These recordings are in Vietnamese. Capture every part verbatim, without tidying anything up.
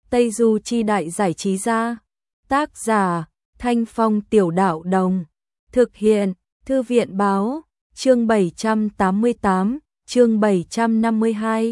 Tây Du Chi Đại Giải Trí Gia. Tác giả Thanh Phong Tiểu Đạo Đồng. Thực hiện Thư viện Báo. Chương bảy trăm tám mươi tám, chương bảy trăm năm mươi hai.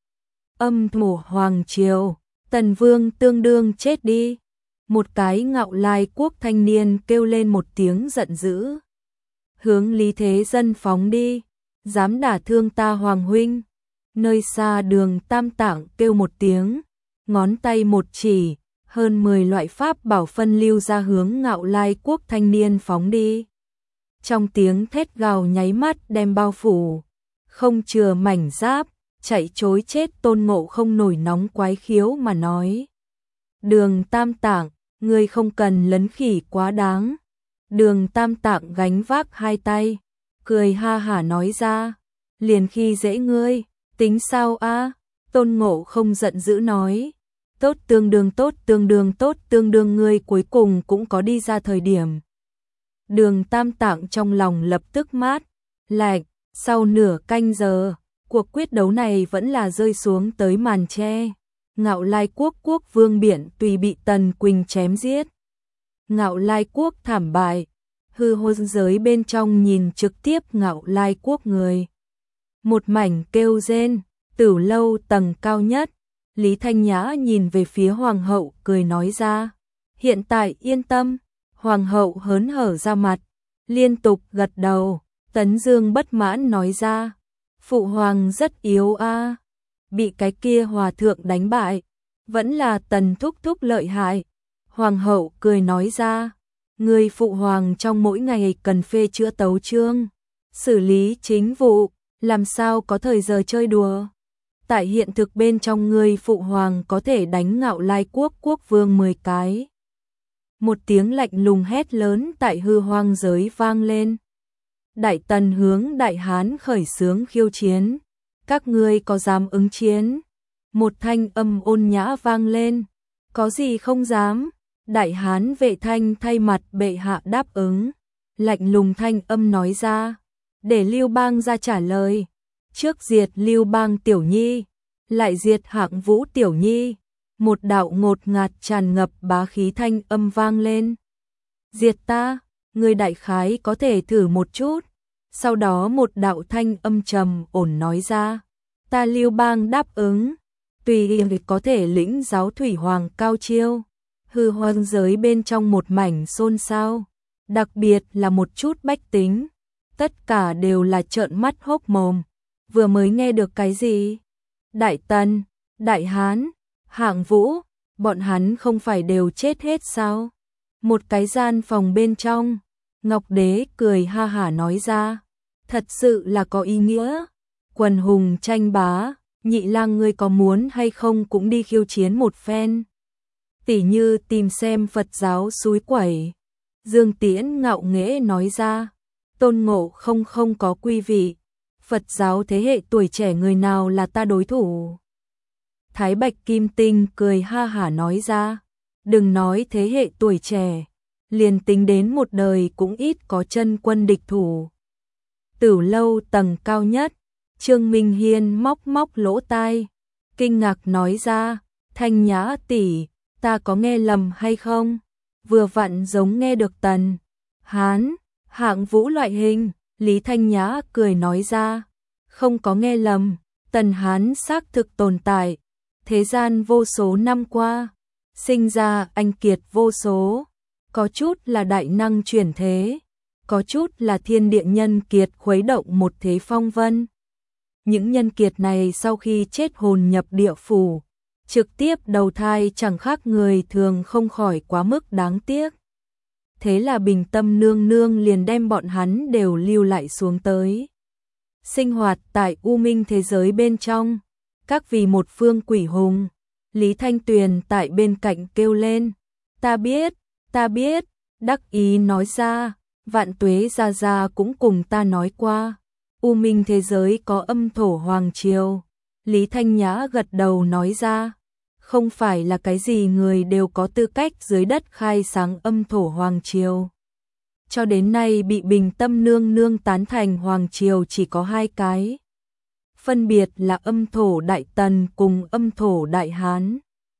Âm thổ hoàng triều, Tần Vương tương đương chết đi. Một cái Ngạo Lai quốc thanh niên kêu lên một tiếng giận dữ. Hướng Lý Thế Dân phóng đi, dám đả thương ta hoàng huynh. Nơi xa Đường Tam Tạng kêu một tiếng, ngón tay một chỉ, hơn mười loại pháp bảo phân lưu ra hướng Ngạo Lai quốc thanh niên phóng đi. Trong tiếng thét gào nháy mắt đem bao phủ, không chừa mảnh giáp, chạy trối chết Tôn Ngộ Không nổi nóng quái khiếu mà nói. Đường Tam Tạng, ngươi không cần lấn khỉ quá đáng. Đường Tam Tạng gánh vác hai tay, cười ha hả nói ra, liền khi dễ ngươi, tính sao a? Tôn Ngộ Không giận dữ nói, tốt tương đương tốt tương đương tốt tương đương ngươi cuối cùng cũng có đi ra thời điểm. Đường Tam Tạng trong lòng lập tức mát, lạnh, sau nửa canh giờ, cuộc quyết đấu này vẫn là rơi xuống tới màn che. Ngạo Lai quốc quốc vương Biển Tùy bị Tần Quỳnh chém giết. Ngạo Lai quốc thảm bại, hư hôn giới bên trong nhìn trực tiếp Ngạo Lai quốc người. Một mảnh kêu rên, Tử Lâu tầng cao nhất, Lý Thanh Nhã nhìn về phía hoàng hậu cười nói ra, hiện tại yên tâm. Hoàng hậu hớn hở ra mặt, liên tục gật đầu. Tấn Dương bất mãn nói ra, phụ hoàng rất yếu a, bị cái kia hòa thượng đánh bại, vẫn là Tần thúc thúc lợi hại. Hoàng hậu cười nói ra, người phụ hoàng trong mỗi ngày cần phê chữa tấu chương, xử lý chính vụ, làm sao có thời giờ chơi đùa. Tại hiện thực bên trong người phụ hoàng có thể đánh Ngạo Lai quốc quốc vương mười cái. Một tiếng lạnh lùng hét lớn tại hư hoang giới vang lên. Đại Tần hướng Đại Hán khởi xướng khiêu chiến. Các ngươi có dám ứng chiến? Một thanh âm ôn nhã vang lên. Có gì không dám? Đại Hán Vệ Thanh thay mặt bệ hạ đáp ứng. Lạnh lùng thanh âm nói ra. Để Lưu Bang ra trả lời. Trước diệt Lưu Bang tiểu nhi, lại diệt Hạng Vũ tiểu nhi. Một đạo ngột ngạt tràn ngập bá khí thanh âm vang lên. Diệt ta, người đại khái có thể thử một chút. Sau đó một đạo thanh âm trầm ổn nói ra. Ta Lưu Bang đáp ứng, tùy ý có thể lĩnh giáo thủy hoàng cao chiêu. Hư hoang giới bên trong một mảnh xôn xao, đặc biệt là một chút bách tính. Tất cả đều là trợn mắt hốc mồm. Vừa mới nghe được cái gì? Đại Tần, Đại Hán, Hạng Vũ, bọn hắn không phải đều chết hết sao? Một cái gian phòng bên trong, Ngọc Đế cười ha hả nói ra, thật sự là có ý nghĩa. Quần hùng tranh bá, Nhị Lang ngươi có muốn hay không cũng đi khiêu chiến một phen. Tỉ như tìm xem Phật giáo suối quẩy. Dương Tiễn ngạo nghễ nói ra, Tôn Ngộ Không không có quý vị. Phật giáo thế hệ tuổi trẻ người nào là ta đối thủ? Thái Bạch Kim Tinh cười ha hả nói ra, đừng nói thế hệ tuổi trẻ, liền tính đến một đời cũng ít có chân quân địch thủ. Tử Lâu tầng cao nhất, Trương Minh Hiên móc móc lỗ tai, kinh ngạc nói ra, Thanh Nhã tỷ, ta có nghe lầm hay không? Vừa vặn giống nghe được Tần Hán, Hạng Vũ loại hình. Lý Thanh Nhã cười nói ra, không có nghe lầm, Tần Hán xác thực tồn tại. Thế gian vô số năm qua, sinh ra anh kiệt vô số, có chút là đại năng chuyển thế, có chút là thiên địa nhân kiệt khuấy động một thế phong vân. Những nhân kiệt này sau khi chết hồn nhập địa phủ, trực tiếp đầu thai chẳng khác người thường, không khỏi quá mức đáng tiếc. Thế là Bình Tâm nương nương liền đem bọn hắn đều lưu lại xuống tới. Sinh hoạt tại U Minh thế giới bên trong, các vì một phương quỷ hùng. Lý Thanh Tuyền tại bên cạnh kêu lên, ta biết, ta biết, đắc ý nói ra, Vạn Tuế gia gia cũng cùng ta nói qua, U Minh thế giới có âm thổ hoàng triều. Lý Thanh Nhã gật đầu nói ra, không phải là cái gì người đều có tư cách dưới đất khai sáng âm thổ hoàng triều. Cho đến nay bị Bình Tâm nương nương tán thành hoàng triều chỉ có hai cái. Phân biệt là âm thổ Đại Tần cùng âm thổ Đại Hán.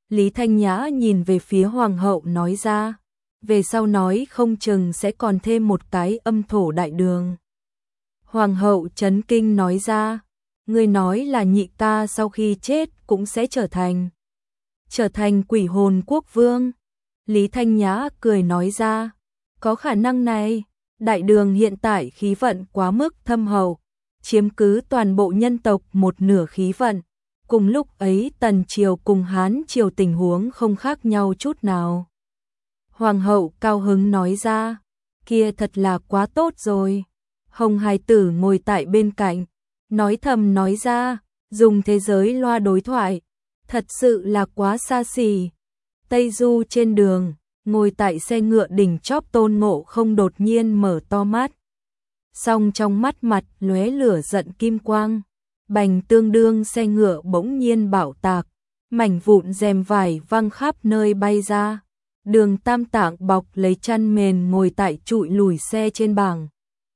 Lý Thanh Nhã nhìn về phía hoàng hậu nói ra, về sau nói không chừng sẽ còn thêm một cái âm thổ đại đường. Hoàng hậu chấn kinh nói ra, ngươi nói là nhị ca sau khi chết cũng sẽ trở thành, trở thành quỷ hồn quốc vương. Lý Thanh Nhã cười nói ra, có khả năng này, đại đường hiện tại khí vận quá mức thâm hậu, chiếm cứ toàn bộ nhân tộc một nửa khí vận. Cùng lúc ấy Tần Triều cùng Hán Triều tình huống không khác nhau chút nào. Hoàng hậu cao hứng nói ra, kia thật là quá tốt rồi. Hồng Hải Tử ngồi tại bên cạnh, nói thầm nói ra, dùng thế giới loa đối thoại, thật sự là quá xa xỉ. Tây Du trên đường, ngồi tại xe ngựa đỉnh chóp Tôn Ngộ Không đột nhiên mở to mắt. Song trong mắt mặt lóe lửa giận kim quang, bành tương đương xe ngựa bỗng nhiên bạo tạc, mảnh vụn rèm vải văng khắp nơi bay ra. Đường Tam Tạng bọc lấy chăn mền ngồi tại trụi lùi xe trên bảng,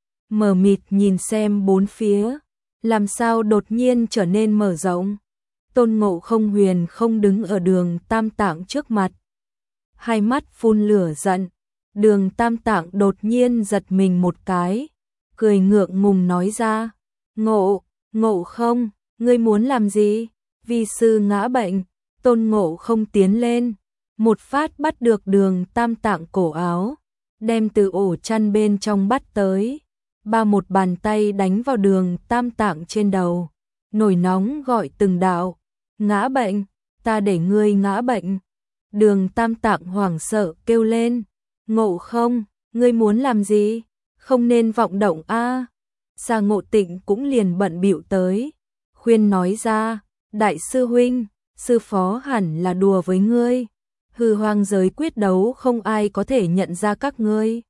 mờ mịt nhìn xem bốn phía, làm sao đột nhiên trở nên mở rộng. Tôn Ngộ Không huyền không đứng ở Đường Tam Tạng trước mặt, hai mắt phun lửa giận. Đường Tam Tạng đột nhiên giật mình một cái, cười ngượng ngùng nói ra, Ngộ, Ngộ Không, ngươi muốn làm gì? Vi sư ngã bệnh. Tôn Ngộ Không tiến lên, một phát bắt được Đường Tam Tạng cổ áo, đem từ ổ chăn bên trong bắt tới, ba một bàn tay đánh vào Đường Tam Tạng trên đầu, nổi nóng gọi từng đạo, ngã bệnh, ta để ngươi ngã bệnh. Đường Tam Tạng hoảng sợ kêu lên, Ngộ Không, ngươi muốn làm gì? Không nên vọng động a. Sa Ngộ Tịnh cũng liền bận bịu tới, khuyên nói ra, đại sư huynh, sư phó hẳn là đùa với ngươi, hư hoang giới quyết đấu không ai có thể nhận ra các ngươi.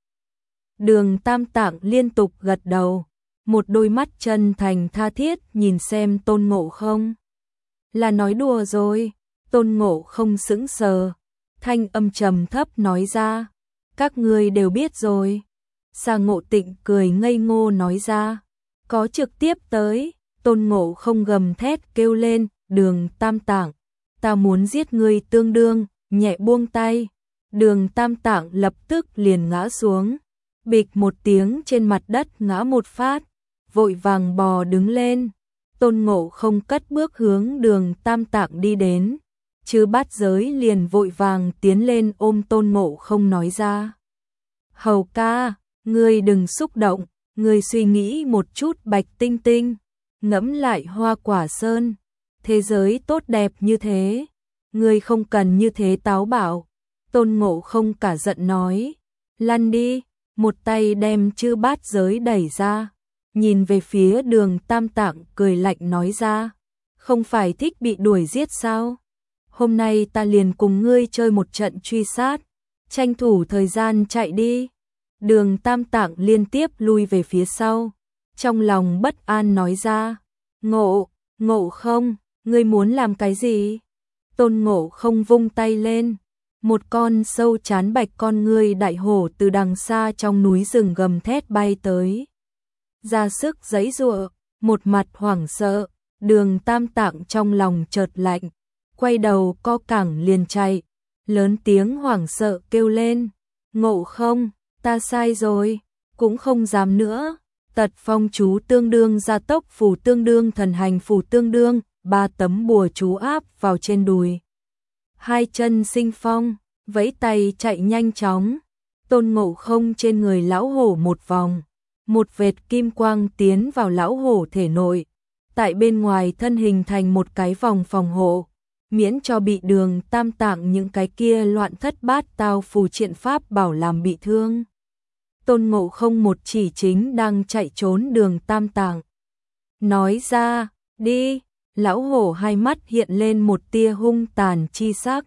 Đường Tam Tạng liên tục gật đầu, một đôi mắt chân thành tha thiết nhìn xem Tôn Ngộ Không. Là nói đùa rồi. Tôn Ngộ Không sững sờ, thanh âm trầm thấp nói ra, các ngươi đều biết rồi. Sa Ngộ Tịnh cười ngây ngô nói ra, có trực tiếp tới. Tôn Ngộ Không gầm thét kêu lên, Đường Tam Tạng, ta muốn giết ngươi tương đương, nhẹ buông tay. Đường Tam Tạng lập tức liền ngã xuống, bịch một tiếng trên mặt đất ngã một phát, vội vàng bò đứng lên. Tôn Ngộ Không cất bước hướng Đường Tam Tạng đi đến, Chư Bát Giới liền vội vàng tiến lên ôm Tôn Ngộ Không nói ra, hầu ca, ngươi đừng xúc động, ngươi suy nghĩ một chút Bạch Tinh Tinh, ngẫm lại Hoa Quả Sơn, thế giới tốt đẹp như thế, ngươi không cần như thế táo bạo. Tôn Ngộ Không cả giận nói, lăn đi, một tay đem Chư Bát Giới đẩy ra, nhìn về phía Đường Tam Tạng cười lạnh nói ra, không phải thích bị đuổi giết sao? Hôm nay ta liền cùng ngươi chơi một trận truy sát, tranh thủ thời gian chạy đi. Đường Tam Tạng liên tiếp lui về phía sau, trong lòng bất an nói ra, Ngộ, Ngộ Không, ngươi muốn làm cái gì? Tôn Ngộ Không vung tay lên, một con sâu chán bạch con ngươi đại hổ từ đằng xa trong núi rừng gầm thét bay tới, ra sức giãy giụa, một mặt hoảng sợ. Đường Tam Tạng trong lòng chợt lạnh, quay đầu co cẳng liền chạy, lớn tiếng hoảng sợ kêu lên, Ngộ Không, ta sai rồi, cũng không dám nữa. Tật phong chú tương đương gia tốc phù tương đương thần hành phù tương đương, ba tấm bùa chú áp vào trên đùi, hai chân sinh phong, vẫy tay chạy nhanh chóng. Tôn Ngộ Không trên người lão hổ một vòng, một vệt kim quang tiến vào lão hổ thể nội, tại bên ngoài thân hình thành một cái vòng phòng hộ, miễn cho bị Đường Tam Tạng những cái kia loạn thất bát tao phù triện pháp bảo làm bị thương. Tôn Ngộ Không một chỉ chính đang chạy trốn Đường Tam Tạng, nói ra, đi. Lão hổ hai mắt hiện lên một tia hung tàn chi sắc,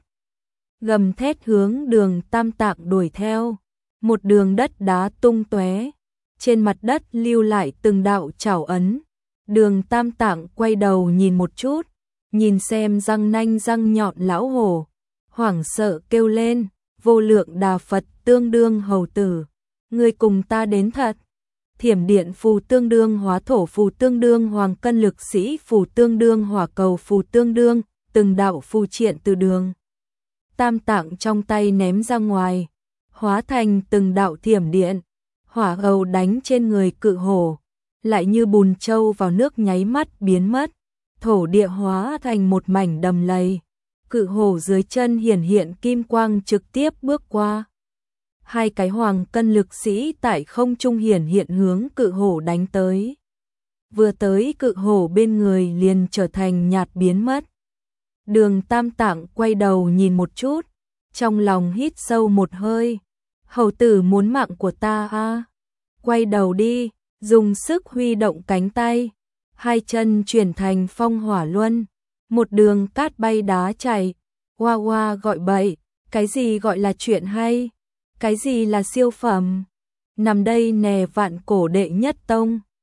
gầm thét hướng Đường Tam Tạng đuổi theo. Một đường đất đá tung tóe, trên mặt đất lưu lại từng đạo trảo ấn. Đường Tam Tạng quay đầu nhìn một chút, nhìn xem răng nanh răng nhọn lão hổ, hoảng sợ kêu lên, Vô Lượng Đà Phật tương đương hầu tử, ngươi cùng ta đến thật. Thiểm điện phù tương đương hóa thổ phù tương đương hoàng cân lực sĩ phù tương đương hỏa cầu phù tương đương, từng đạo phù triện từ Đường tam tạng trong tay ném ra ngoài, hóa thành từng đạo thiểm điện, hỏa hầu đánh trên người cự hổ, lại như bùn trâu vào nước nháy mắt biến mất, thổ địa hóa thành một mảnh đầm lầy, cự hổ dưới chân hiển hiện kim quang trực tiếp bước qua. Hai cái hoàng cân lực sĩ tại không trung hiển hiện hướng cự hổ đánh tới. Vừa tới cự hổ bên người liền trở thành nhạt biến mất. Đường Tam Tạng quay đầu nhìn một chút, trong lòng hít sâu một hơi. Hầu tử muốn mạng của ta à? Quay đầu đi, dùng sức huy động cánh tay, hai chân chuyển thành phong hỏa luân, một đường cát bay đá chảy. Hoa hoa gọi bậy, cái gì gọi là chuyện hay? Cái gì là siêu phẩm? Nằm đây nè vạn cổ đệ nhất tông.